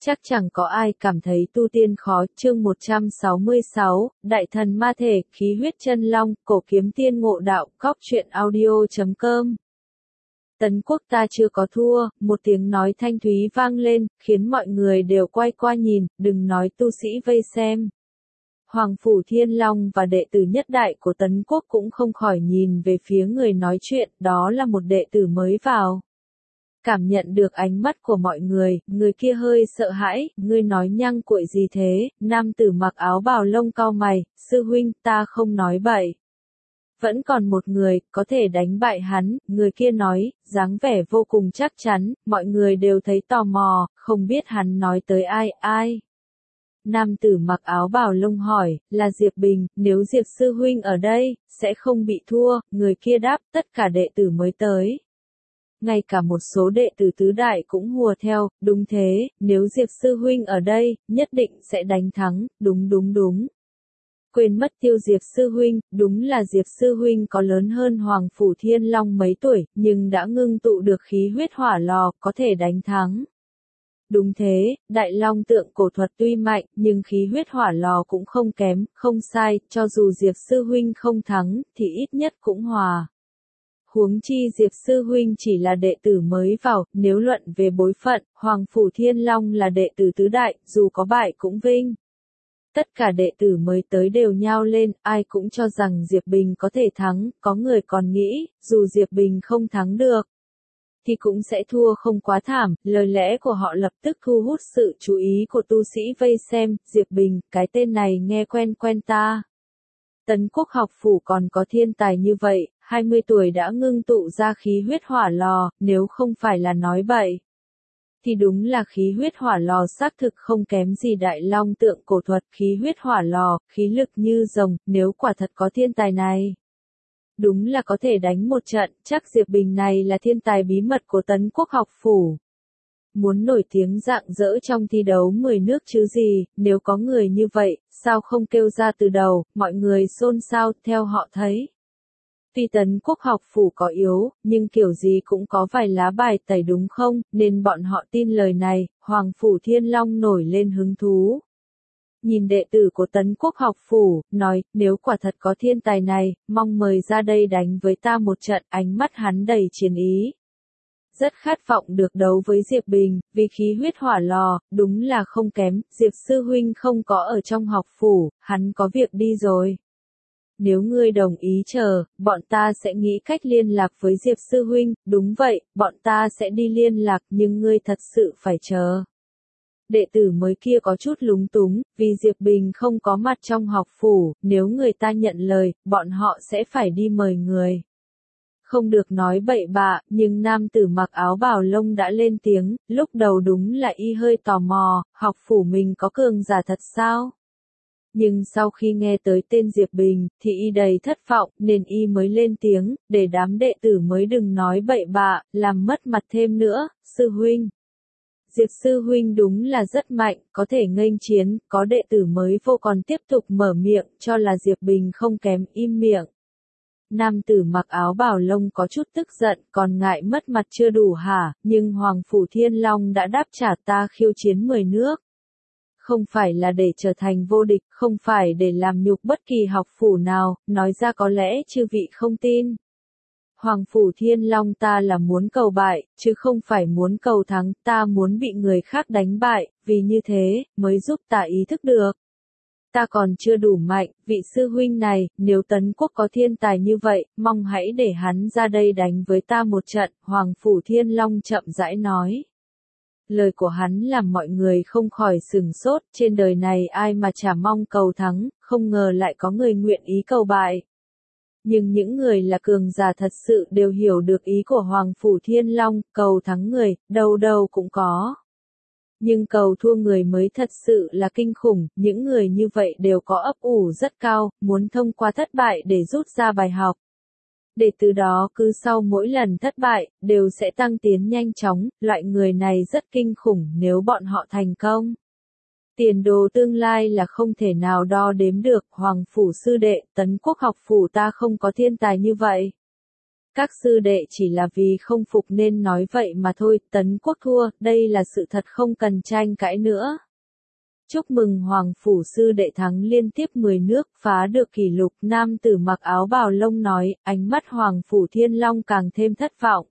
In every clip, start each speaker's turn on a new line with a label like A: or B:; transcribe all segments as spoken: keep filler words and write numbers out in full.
A: Chắc chẳng có ai cảm thấy tu tiên khó. Chương một trăm sáu mươi sáu, Đại thần ma thể, khí huyết chân long, cổ kiếm tiên ngộ đạo, cóc truyện audio chấm com. Tấn quốc ta chưa có thua, một tiếng nói thanh thúy vang lên, khiến mọi người đều quay qua nhìn, đừng nói tu sĩ vây xem. Hoàng Phủ Thiên Long và đệ tử nhất đại của Tấn quốc cũng không khỏi nhìn về phía người nói chuyện, đó là một đệ tử mới vào. Cảm nhận được ánh mắt của mọi người, người kia hơi sợ hãi, ngươi nói nhăng cuội gì thế, nam tử mặc áo bào lông cau mày, sư huynh, ta không nói bậy. Vẫn còn một người, có thể đánh bại hắn, người kia nói, dáng vẻ vô cùng chắc chắn, mọi người đều thấy tò mò, không biết hắn nói tới ai, ai. Nam tử mặc áo bào lông hỏi, là Diệp Bình, nếu Diệp sư huynh ở đây, sẽ không bị thua, người kia đáp, tất cả đệ tử mới tới. Ngay cả một số đệ tử tứ đại cũng hùa theo, đúng thế, nếu Diệp sư huynh ở đây, nhất định sẽ đánh thắng, đúng đúng đúng. Quên mất tiêu Diệp sư huynh, đúng là Diệp sư huynh có lớn hơn Hoàng Phủ Thiên Long mấy tuổi, nhưng đã ngưng tụ được khí huyết hỏa lò, có thể đánh thắng. Đúng thế, Đại Long tượng cổ thuật tuy mạnh, nhưng khí huyết hỏa lò cũng không kém, không sai, cho dù Diệp sư huynh không thắng, thì ít nhất cũng hòa. Huống chi Diệp sư huynh chỉ là đệ tử mới vào, nếu luận về bối phận, Hoàng Phủ Thiên Long là đệ tử tứ đại, dù có bại cũng vinh. Tất cả đệ tử mới tới đều nhao lên, ai cũng cho rằng Diệp Bình có thể thắng, có người còn nghĩ, dù Diệp Bình không thắng được, thì cũng sẽ thua không quá thảm, lời lẽ của họ lập tức thu hút sự chú ý của tu sĩ vây xem, Diệp Bình, cái tên này nghe quen quen ta. Tấn quốc học phủ còn có thiên tài như vậy, hai mươi tuổi đã ngưng tụ ra khí huyết hỏa lò, nếu không phải là nói bậy. Thì đúng là khí huyết hỏa lò xác thực không kém gì Đại Long tượng cổ thuật, khí huyết hỏa lò, khí lực như rồng, nếu quả thật có thiên tài này. Đúng là có thể đánh một trận, chắc Diệp Bình này là thiên tài bí mật của Tấn quốc học phủ. Muốn nổi tiếng rạng rỡ trong thi đấu mười nước chứ gì, nếu có người như vậy, sao không kêu ra từ đầu, mọi người xôn xao, theo họ thấy. Tuy Tấn quốc học phủ có yếu, nhưng kiểu gì cũng có vài lá bài tẩy đúng không, nên bọn họ tin lời này, Hoàng Phủ Thiên Long nổi lên hứng thú. Nhìn đệ tử của Tấn quốc học phủ, nói, nếu quả thật có thiên tài này, mong mời ra đây đánh với ta một trận, ánh mắt hắn đầy chiến ý. Rất khát vọng được đấu với Diệp Bình, vì khí huyết hỏa lò, đúng là không kém, Diệp sư huynh không có ở trong học phủ, hắn có việc đi rồi. Nếu ngươi đồng ý chờ, bọn ta sẽ nghĩ cách liên lạc với Diệp sư huynh, đúng vậy, bọn ta sẽ đi liên lạc, nhưng ngươi thật sự phải chờ. Đệ tử mới kia có chút lúng túng, vì Diệp Bình không có mặt trong học phủ, nếu người ta nhận lời, bọn họ sẽ phải đi mời người. Không được nói bậy bạ, nhưng nam tử mặc áo bào lông đã lên tiếng, lúc đầu đúng là y hơi tò mò, học phủ mình có cường giả thật sao? Nhưng sau khi nghe tới tên Diệp Bình, thì y đầy thất vọng, nên y mới lên tiếng, để đám đệ tử mới đừng nói bậy bạ, làm mất mặt thêm nữa, sư huynh. Diệp sư huynh đúng là rất mạnh, có thể nghênh chiến, có đệ tử mới vô còn tiếp tục mở miệng, cho là Diệp Bình không kém, im miệng. Nam tử mặc áo bào lông có chút tức giận, còn ngại mất mặt chưa đủ hả, nhưng Hoàng Phủ Thiên Long đã đáp trả ta khiêu chiến mười nước. Không phải là để trở thành vô địch, không phải để làm nhục bất kỳ học phủ nào, nói ra có lẽ chư vị không tin. Hoàng Phủ Thiên Long ta là muốn cầu bại, chứ không phải muốn cầu thắng, ta muốn bị người khác đánh bại, vì như thế, mới giúp ta ý thức được. Ta còn chưa đủ mạnh, vị sư huynh này, nếu Tấn quốc có thiên tài như vậy, mong hãy để hắn ra đây đánh với ta một trận, Hoàng Phủ Thiên Long chậm rãi nói. Lời của hắn làm mọi người không khỏi sửng sốt, trên đời này ai mà chả mong cầu thắng, không ngờ lại có người nguyện ý cầu bại. Nhưng những người là cường giả thật sự đều hiểu được ý của Hoàng Phủ Thiên Long, cầu thắng người, đâu đâu cũng có. Nhưng cầu thua người mới thật sự là kinh khủng, những người như vậy đều có ấp ủ rất cao, muốn thông qua thất bại để rút ra bài học. Để từ đó cứ sau mỗi lần thất bại, đều sẽ tăng tiến nhanh chóng, loại người này rất kinh khủng nếu bọn họ thành công. Tiền đồ tương lai là không thể nào đo đếm được, Hoàng Phủ sư đệ, Tấn quốc học phủ ta không có thiên tài như vậy. Các sư đệ chỉ là vì không phục nên nói vậy mà thôi, Tấn Quốc thua, đây là sự thật không cần tranh cãi nữa. Chúc mừng Hoàng Phủ sư đệ thắng liên tiếp mười nước, phá được kỷ lục, nam tử mặc áo bào lông nói, ánh mắt Hoàng Phủ Thiên Long càng thêm thất vọng.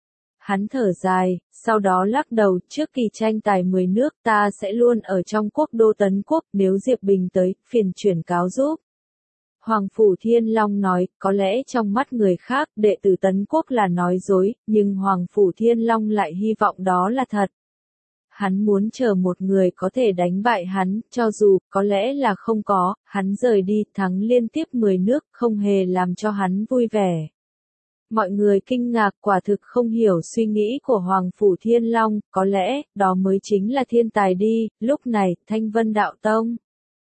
A: Hắn thở dài, sau đó lắc đầu, trước kỳ tranh tài mười nước ta sẽ luôn ở trong quốc đô Tấn Quốc, nếu Diệp Bình tới, phiền chuyển cáo giúp. Hoàng Phủ Thiên Long nói, có lẽ trong mắt người khác, đệ tử Tấn Quốc là nói dối, nhưng Hoàng Phủ Thiên Long lại hy vọng đó là thật. Hắn muốn chờ một người có thể đánh bại hắn, cho dù, có lẽ là không có, hắn rời đi, thắng liên tiếp mười nước, không hề làm cho hắn vui vẻ. Mọi người kinh ngạc, quả thực không hiểu suy nghĩ của Hoàng Phủ Thiên Long, có lẽ, đó mới chính là thiên tài đi, lúc này, Thanh Vân Đạo Tông.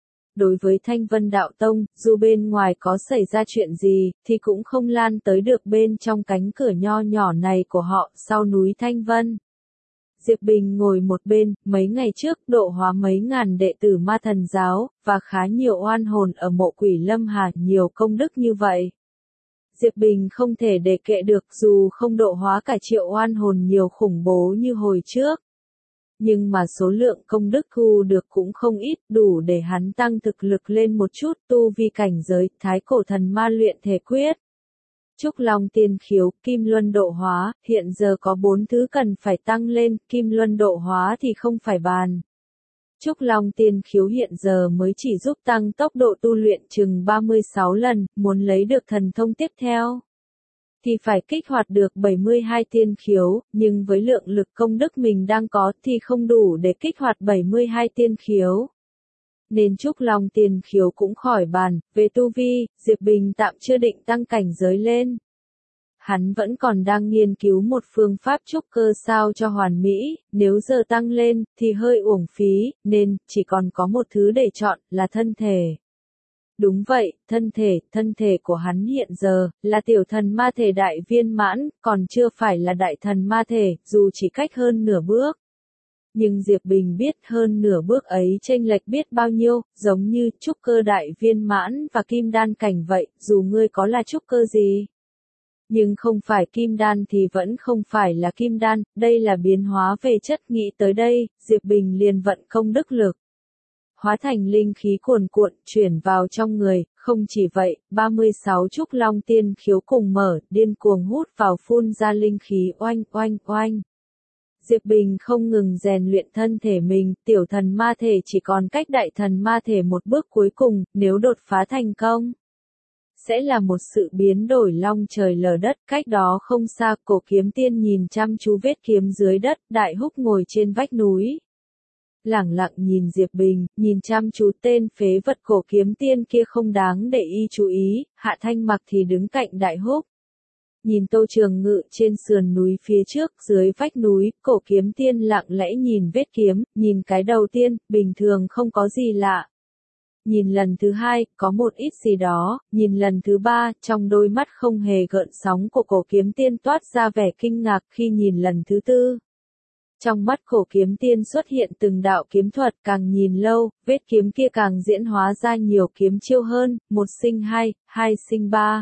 A: Đối với Thanh Vân Đạo Tông, dù bên ngoài có xảy ra chuyện gì, thì cũng không lan tới được bên trong cánh cửa nho nhỏ này của họ, sau núi Thanh Vân. Diệp Bình ngồi một bên, mấy ngày trước độ hóa mấy ngàn đệ tử Ma Thần Giáo, và khá nhiều oan hồn ở mộ Quỷ Lâm Hà, nhiều công đức như vậy. Diệp Bình không thể để kệ được dù không độ hóa cả triệu oan hồn nhiều khủng bố như hồi trước. Nhưng mà số lượng công đức thu được cũng không ít, đủ để hắn tăng thực lực lên một chút, tu vi cảnh giới, thái cổ thần ma luyện thể quyết. Trúc Long tiên khiếu, Kim Luân độ hóa, hiện giờ có bốn thứ cần phải tăng lên, Kim Luân độ hóa thì không phải bàn. Trúc Long tiên khiếu hiện giờ mới chỉ giúp tăng tốc độ tu luyện chừng ba mươi sáu lần, muốn lấy được thần thông tiếp theo thì phải kích hoạt được bảy mươi hai tiên khiếu, nhưng với lượng lực công đức mình đang có thì không đủ để kích hoạt bảy mươi hai tiên khiếu. Nên Trúc Long tiên khiếu cũng khỏi bàn, về tu vi, Diệp Bình tạm chưa định tăng cảnh giới lên. Hắn vẫn còn đang nghiên cứu một phương pháp trúc cơ sao cho hoàn mỹ, nếu giờ tăng lên, thì hơi uổng phí, nên, chỉ còn có một thứ để chọn, là thân thể. Đúng vậy, thân thể, thân thể của hắn hiện giờ, là tiểu thần ma thể đại viên mãn, còn chưa phải là đại thần ma thể, dù chỉ cách hơn nửa bước. Nhưng Diệp Bình biết hơn nửa bước ấy chênh lệch biết bao nhiêu, giống như trúc cơ đại viên mãn và kim đan cảnh vậy, dù ngươi có là trúc cơ gì. Nhưng không phải kim đan thì vẫn không phải là kim đan, đây là biến hóa về chất, nghĩ tới đây, Diệp Bình liền vận công đức lực. Hóa thành linh khí cuồn cuộn, chuyển vào trong người, không chỉ vậy, ba mươi sáu trúc long tiên khiếu cùng mở, điên cuồng hút vào phun ra linh khí oanh oanh oanh. Diệp Bình không ngừng rèn luyện thân thể mình, tiểu thần ma thể chỉ còn cách đại thần ma thể một bước cuối cùng, nếu đột phá thành công. Sẽ là một sự biến đổi long trời lở đất, cách đó không xa, Cổ Kiếm Tiên nhìn chăm chú vết kiếm dưới đất, Đại Húc ngồi trên vách núi. Lẳng lặng nhìn Diệp Bình, nhìn chăm chú tên phế vật Cổ Kiếm Tiên kia không đáng để y chú ý, Hạ Thanh Mặc thì đứng cạnh Đại Húc. Nhìn Tô Trường Ngự trên sườn núi phía trước, dưới vách núi, Cổ Kiếm Tiên lặng lẽ nhìn vết kiếm, nhìn cái đầu tiên, bình thường không có gì lạ. Nhìn lần thứ hai, có một ít gì đó, nhìn lần thứ ba, trong đôi mắt không hề gợn sóng của Cổ Kiếm Tiên toát ra vẻ kinh ngạc khi nhìn lần thứ tư. Trong mắt Cổ Kiếm Tiên xuất hiện từng đạo kiếm thuật, càng nhìn lâu, vết kiếm kia càng diễn hóa ra nhiều kiếm chiêu hơn, một sinh hai, hai sinh ba.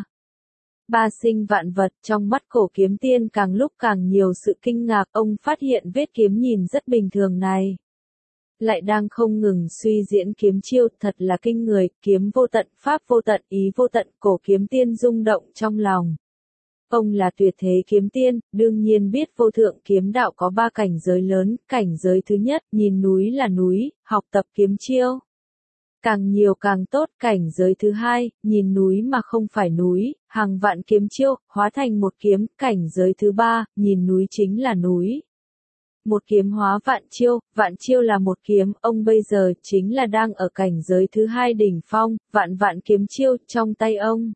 A: Ba sinh vạn vật, trong mắt Cổ Kiếm Tiên càng lúc càng nhiều sự kinh ngạc, ông phát hiện vết kiếm nhìn rất bình thường này. Lại đang không ngừng suy diễn kiếm chiêu, thật là kinh người, kiếm vô tận, pháp vô tận, ý vô tận, Cổ Kiếm Tiên rung động trong lòng. Ông là tuyệt thế kiếm tiên, đương nhiên biết vô thượng kiếm đạo có ba cảnh giới lớn, cảnh giới thứ nhất, nhìn núi là núi, học tập kiếm chiêu. Càng nhiều càng tốt, cảnh giới thứ hai, nhìn núi mà không phải núi, hàng vạn kiếm chiêu, hóa thành một kiếm, cảnh giới thứ ba, nhìn núi chính là núi. Một kiếm hóa vạn chiêu, vạn chiêu là một kiếm, ông bây giờ chính là đang ở cảnh giới thứ hai đỉnh phong, vạn vạn kiếm chiêu trong tay ông.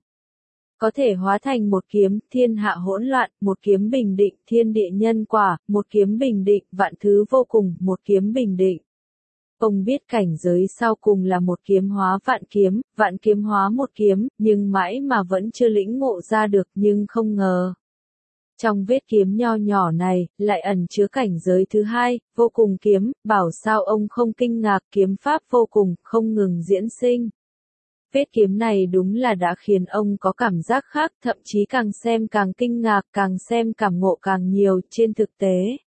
A: Có thể hóa thành một kiếm, thiên hạ hỗn loạn, một kiếm bình định, thiên địa nhân quả, một kiếm bình định, vạn thứ vô cùng, một kiếm bình định. Ông biết cảnh giới sau cùng là một kiếm hóa vạn kiếm, vạn kiếm hóa một kiếm, nhưng mãi mà vẫn chưa lĩnh ngộ ra được, nhưng không ngờ. Trong vết kiếm nho nhỏ này, lại ẩn chứa cảnh giới thứ hai, vô cùng kiếm, bảo sao ông không kinh ngạc, kiếm pháp vô cùng, không ngừng diễn sinh. Vết kiếm này đúng là đã khiến ông có cảm giác khác, thậm chí càng xem càng kinh ngạc, càng xem cảm ngộ càng nhiều. Trên thực tế,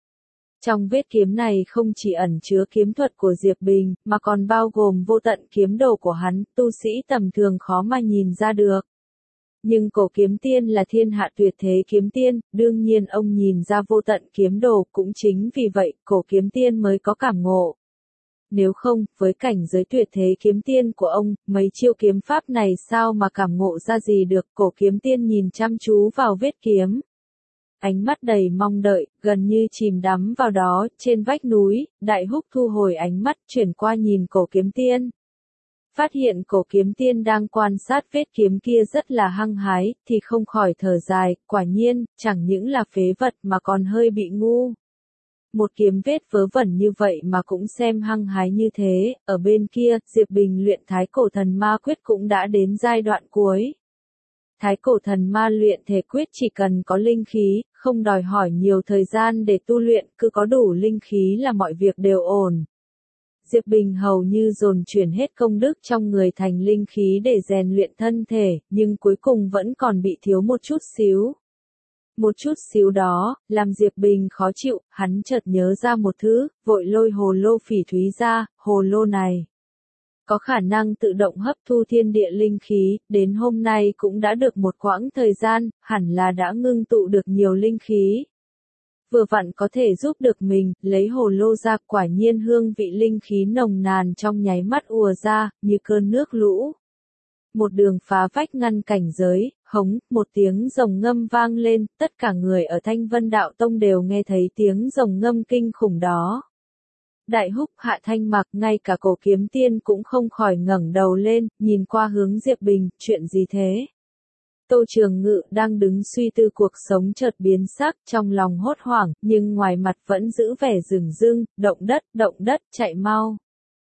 A: trong vết kiếm này không chỉ ẩn chứa kiếm thuật của Diệp Bình, mà còn bao gồm vô tận kiếm đồ của hắn, tu sĩ tầm thường khó mà nhìn ra được. Nhưng Cổ Kiếm Tiên là thiên hạ tuyệt thế kiếm tiên, đương nhiên ông nhìn ra vô tận kiếm đồ, cũng chính vì vậy, Cổ Kiếm Tiên mới có cảm ngộ. Nếu không, với cảnh giới tuyệt thế kiếm tiên của ông, mấy chiêu kiếm pháp này sao mà cảm ngộ ra gì được. Cổ Kiếm Tiên nhìn chăm chú vào vết kiếm, ánh mắt đầy mong đợi, gần như chìm đắm vào đó. Trên vách núi, Đại Húc thu hồi ánh mắt, chuyển qua nhìn Cổ Kiếm Tiên. Phát hiện Cổ Kiếm Tiên đang quan sát vết kiếm kia rất là hăng hái, thì không khỏi thở dài, quả nhiên, chẳng những là phế vật mà còn hơi bị ngu. Một kiếm vết vớ vẩn như vậy mà cũng xem hăng hái như thế. Ở bên kia, Diệp Bình luyện Thái Cổ Thần Ma Quyết cũng đã đến giai đoạn cuối. Thái Cổ Thần Ma luyện thể quyết chỉ cần có linh khí, không đòi hỏi nhiều thời gian để tu luyện, cứ có đủ linh khí là mọi việc đều ổn. Diệp Bình hầu như dồn chuyển hết công đức trong người thành linh khí để rèn luyện thân thể, nhưng cuối cùng vẫn còn bị thiếu một chút xíu. Một chút xíu đó, làm Diệp Bình khó chịu, hắn chợt nhớ ra một thứ, vội lôi hồ lô phỉ thúy ra. Hồ lô này có khả năng tự động hấp thu thiên địa linh khí, đến hôm nay cũng đã được một quãng thời gian, hẳn là đã ngưng tụ được nhiều linh khí. Vừa vặn có thể giúp được mình, lấy hồ lô ra, quả nhiên hương vị linh khí nồng nàn trong nháy mắt ùa ra, như cơn nước lũ. Một đường phá vách ngăn cảnh giới, hống, một tiếng rồng ngâm vang lên, tất cả người ở Thanh Vân Đạo Tông đều nghe thấy tiếng rồng ngâm kinh khủng đó. Đại Húc, Hạ Thanh Mặc, ngay cả Cổ Kiếm Tiên cũng không khỏi ngẩng đầu lên, nhìn qua hướng Diệp Bình, chuyện gì thế? Tô Trường Ngự đang đứng suy tư cuộc sống chợt biến sắc, trong lòng hốt hoảng, nhưng ngoài mặt vẫn giữ vẻ rừng rưng. Động đất, động đất, chạy mau.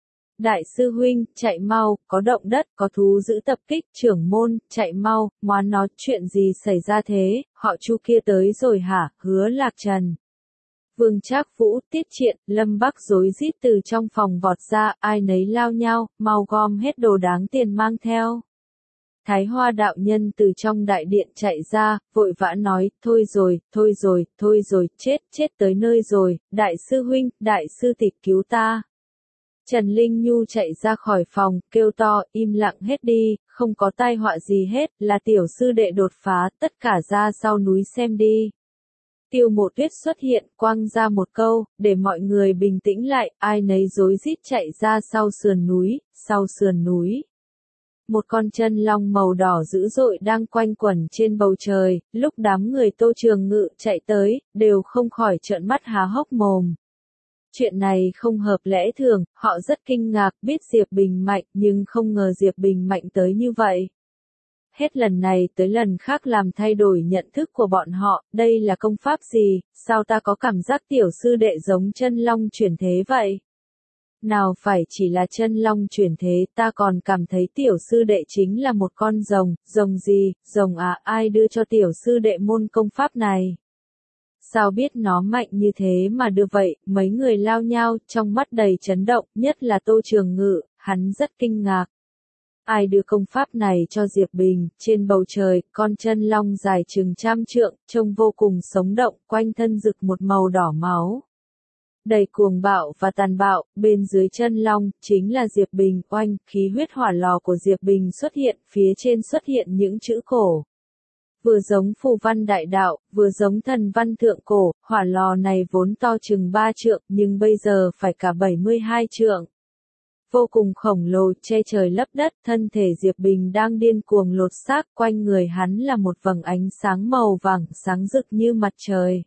A: Đại sư huynh, chạy mau, có động đất, có thú dữ tập kích. Trưởng môn, chạy mau, ngoan nó, chuyện gì xảy ra thế? Họ Chu kia tới rồi hả? Hứa Lạc Trần, Vương Trác Vũ, Tiết Triện, Lâm Bắc rối rít từ trong phòng vọt ra, ai nấy lao nhau, mau gom hết đồ đáng tiền mang theo. Thái Hoa đạo nhân từ trong đại điện chạy ra, vội vã nói, thôi rồi, thôi rồi, thôi rồi, chết, chết tới nơi rồi, đại sư huynh, đại sư tịch cứu ta. Trần Linh Nhu chạy ra khỏi phòng, kêu to, im lặng hết đi, không có tai họa gì hết, là tiểu sư đệ đột phá, tất cả ra sau núi xem đi. Tiêu Mộ Tuyết xuất hiện, quăng ra một câu, để mọi người bình tĩnh lại, ai nấy rối rít chạy ra sau sườn núi, sau sườn núi. Một con chân long màu đỏ dữ dội đang quanh quẩn trên bầu trời, lúc đám người Tô Trường Ngự chạy tới, đều không khỏi trợn mắt há hốc mồm. Chuyện này không hợp lẽ thường, họ rất kinh ngạc, biết Diệp Bình mạnh, nhưng không ngờ Diệp Bình mạnh tới như vậy. Hết lần này tới lần khác làm thay đổi nhận thức của bọn họ, đây là công pháp gì, sao ta có cảm giác tiểu sư đệ giống chân long chuyển thế vậy? Nào phải chỉ là chân long chuyển thế, ta còn cảm thấy tiểu sư đệ chính là một con rồng. Rồng gì? Rồng à? Ai đưa cho tiểu sư đệ môn công pháp này? Sao biết nó mạnh như thế mà đưa vậy? Mấy người lao nhau, trong mắt đầy chấn động, nhất là Tô Trường Ngự, hắn rất kinh ngạc. Ai đưa công pháp này cho Diệp Bình? Trên bầu trời, con chân long dài chừng trăm trượng, trông vô cùng sống động, quanh thân rực một màu đỏ máu. Đầy cuồng bạo và tàn bạo, bên dưới chân long, chính là Diệp Bình. Oanh, khí huyết hỏa lò của Diệp Bình xuất hiện, phía trên xuất hiện những chữ cổ. Vừa giống phù văn đại đạo, vừa giống thần văn thượng cổ, hỏa lò này vốn to chừng ba trượng, nhưng bây giờ phải cả bảy mươi hai trượng. Vô cùng khổng lồ, che trời lấp đất, thân thể Diệp Bình đang điên cuồng lột xác, quanh người hắn là một vầng ánh sáng màu vàng, sáng rực như mặt trời.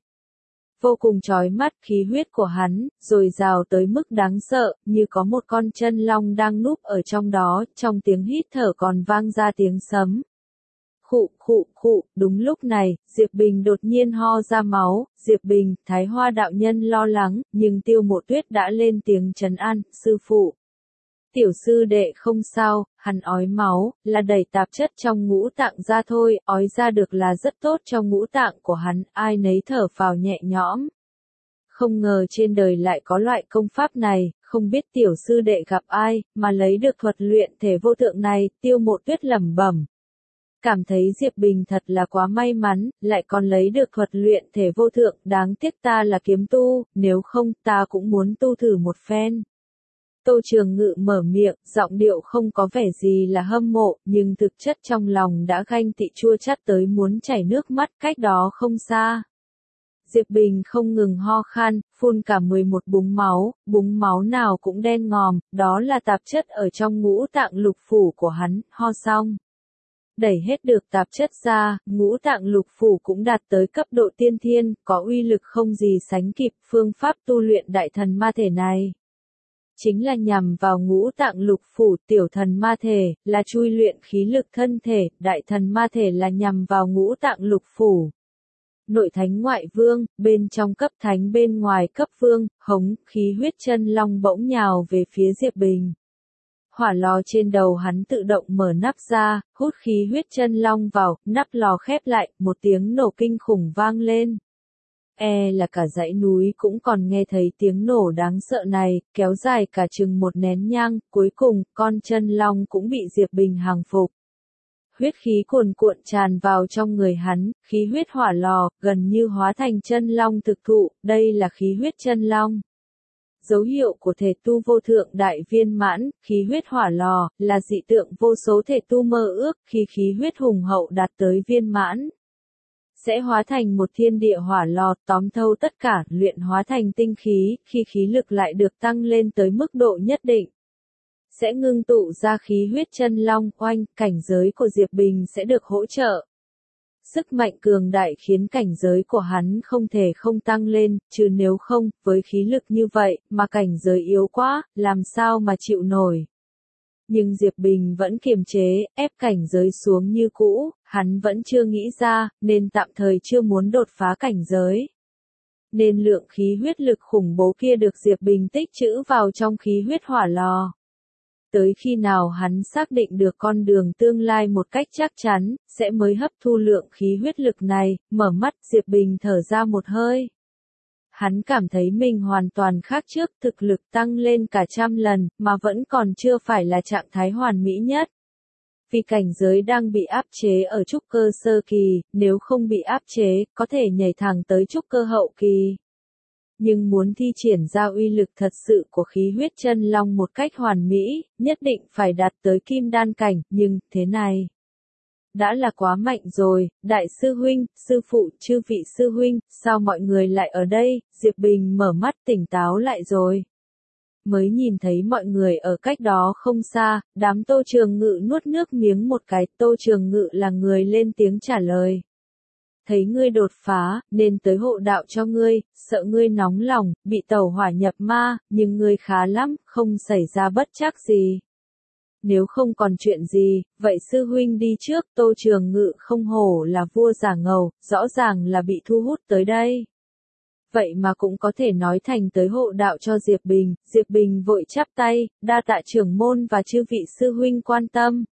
A: Vô cùng chói mắt, khí huyết của hắn, dồi dào tới mức đáng sợ, như có một con chân long đang núp ở trong đó, trong tiếng hít thở còn vang ra tiếng sấm. Khụ, khụ, khụ, đúng lúc này, Diệp Bình đột nhiên ho ra máu. Diệp Bình, Thái Hoa đạo nhân lo lắng, nhưng Tiêu Mộ Tuyết đã lên tiếng trấn an, sư phụ. Tiểu sư đệ không sao, hắn ói máu, là đẩy tạp chất trong ngũ tạng ra thôi, ói ra được là rất tốt cho ngũ tạng của hắn, ai nấy thở phào nhẹ nhõm. Không ngờ trên đời lại có loại công pháp này, không biết tiểu sư đệ gặp ai, mà lấy được thuật luyện thể vô thượng này, Tiêu Mộ Tuyết lẩm bẩm. Cảm thấy Diệp Bình thật là quá may mắn, lại còn lấy được thuật luyện thể vô thượng, đáng tiếc ta là kiếm tu, nếu không ta cũng muốn tu thử một phen. Tô Trường Ngự mở miệng, giọng điệu không có vẻ gì là hâm mộ, nhưng thực chất trong lòng đã ganh tị chua chát tới muốn chảy nước mắt, cách đó không xa. Diệp Bình không ngừng ho khan, phun cả mười một búng máu, búng máu nào cũng đen ngòm, đó là tạp chất ở trong ngũ tạng lục phủ của hắn, ho xong. Đẩy hết được tạp chất ra, ngũ tạng lục phủ cũng đạt tới cấp độ tiên thiên, có uy lực không gì sánh kịp. Phương pháp tu luyện đại thần ma thể này chính là nhằm vào ngũ tạng lục phủ. Tiểu thần ma thể là chui luyện khí lực thân thể, đại thần ma thể là nhằm vào ngũ tạng lục phủ. Nội thánh ngoại vương, bên trong cấp thánh bên ngoài cấp vương, hống, khí huyết chân long bỗng nhào về phía Diệp Bình. Hỏa lò trên đầu hắn tự động mở nắp ra, hút khí huyết chân long vào, nắp lò khép lại, một tiếng nổ kinh khủng vang lên. E là cả dãy núi cũng còn nghe thấy tiếng nổ đáng sợ này, kéo dài cả chừng một nén nhang, cuối cùng, con chân long cũng bị Diệp Bình hàng phục. Huyết khí cuồn cuộn tràn vào trong người hắn, khí huyết hỏa lò, gần như hóa thành chân long thực thụ, đây là khí huyết chân long. Dấu hiệu của thể tu vô thượng đại viên mãn, khí huyết hỏa lò, là dị tượng vô số thể tu mơ ước, khi khí huyết hùng hậu đạt tới viên mãn. Sẽ hóa thành một thiên địa hỏa lò, tóm thâu tất cả, luyện hóa thành tinh khí, khi khí lực lại được tăng lên tới mức độ nhất định. Sẽ ngưng tụ ra khí huyết chân long, oanh, cảnh giới của Diệp Bình sẽ được hỗ trợ. Sức mạnh cường đại khiến cảnh giới của hắn không thể không tăng lên, chứ nếu không, với khí lực như vậy, mà cảnh giới yếu quá, làm sao mà chịu nổi. Nhưng Diệp Bình vẫn kiềm chế, ép cảnh giới xuống như cũ, hắn vẫn chưa nghĩ ra, nên tạm thời chưa muốn đột phá cảnh giới. Nên lượng khí huyết lực khủng bố kia được Diệp Bình tích trữ vào trong khí huyết hỏa lò. Tới khi nào hắn xác định được con đường tương lai một cách chắc chắn, sẽ mới hấp thu lượng khí huyết lực này, mở mắt Diệp Bình thở ra một hơi. Hắn cảm thấy mình hoàn toàn khác trước, thực lực tăng lên cả trăm lần, mà vẫn còn chưa phải là trạng thái hoàn mỹ nhất. Vì cảnh giới đang bị áp chế ở trúc cơ sơ kỳ, nếu không bị áp chế, có thể nhảy thẳng tới trúc cơ hậu kỳ. Nhưng muốn thi triển ra uy lực thật sự của khí huyết chân long một cách hoàn mỹ, nhất định phải đạt tới kim đan cảnh, nhưng, thế này đã là quá mạnh rồi. Đại sư huynh, sư phụ, chư vị sư huynh, sao mọi người lại ở đây? Diệp Bình mở mắt tỉnh táo lại rồi. Mới nhìn thấy mọi người ở cách đó không xa, đám Tô Trường Ngự nuốt nước miếng một cái, Tô Trường Ngự là người lên tiếng trả lời. Thấy ngươi đột phá, nên tới hộ đạo cho ngươi, sợ ngươi nóng lòng, bị tẩu hỏa nhập ma, nhưng ngươi khá lắm, không xảy ra bất trắc gì. Nếu không còn chuyện gì, vậy sư huynh đi trước. Tô Trường Ngự không hổ là vua giả ngầu, rõ ràng là bị thu hút tới đây. Vậy mà cũng có thể nói thành tới hộ đạo cho Diệp Bình. Diệp Bình vội chắp tay, đa tạ trưởng môn và chư vị sư huynh quan tâm.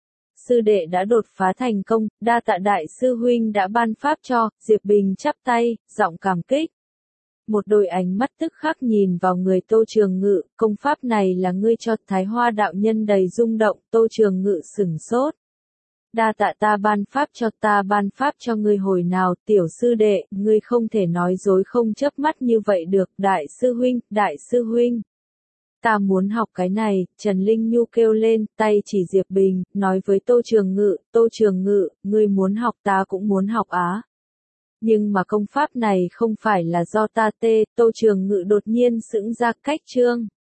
A: Sư đệ đã đột phá thành công, đa tạ đại sư huynh đã ban pháp cho. Diệp Bình chắp tay, giọng cảm kích. Một đôi ánh mắt tức khắc nhìn vào người Tô Trường Ngự, công pháp này là ngươi cho. Thái Hoa đạo nhân đầy rung động. Tô Trường Ngự sửng sốt. Đa tạ ta ban pháp cho, ta ban pháp cho ngươi hồi nào? Tiểu sư đệ, ngươi không thể nói dối không chớp mắt như vậy được. Đại sư huynh, đại sư huynh, ta muốn học cái này. Trần Linh Nhu kêu lên, tay chỉ Diệp Bình, nói với Tô Trường Ngự, Tô Trường Ngự, ngươi muốn học ta cũng muốn học á. Nhưng mà công pháp này không phải là do ta tê. Tô Trường Ngự đột nhiên sững ra, cách chương.